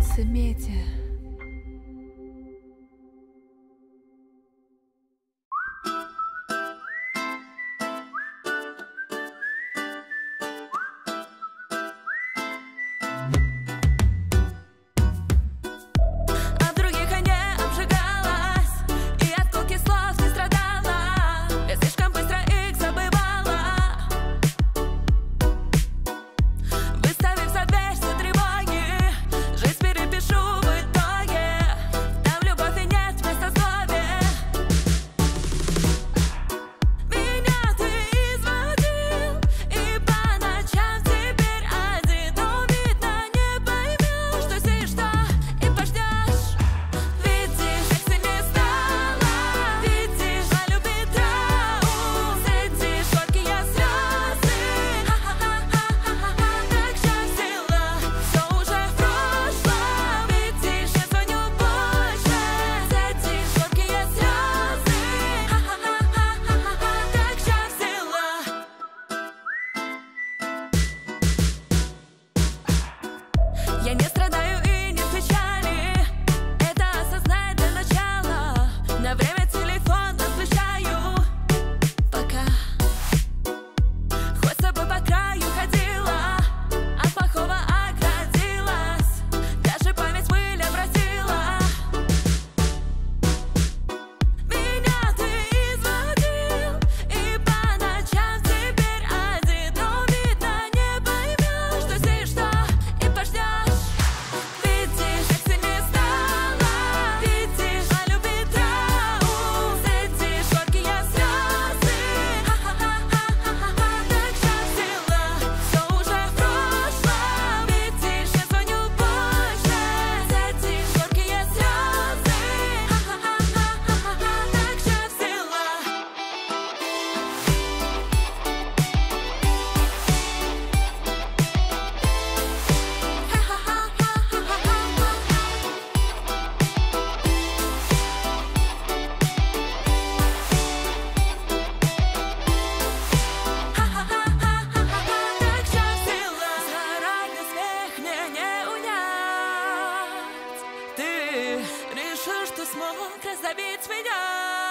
Солнце меди. Я не страдаю и не в печали, это осознай для начала. На время телефон отключаю пока. Хоть с тобой по краю ходила, от плохого оградилась, даже память пыль обратила. Меня ты изводил, и по ночам теперь один, но видно не поймешь, что здесь что и пождешь. Решил, что смог раздавить меня.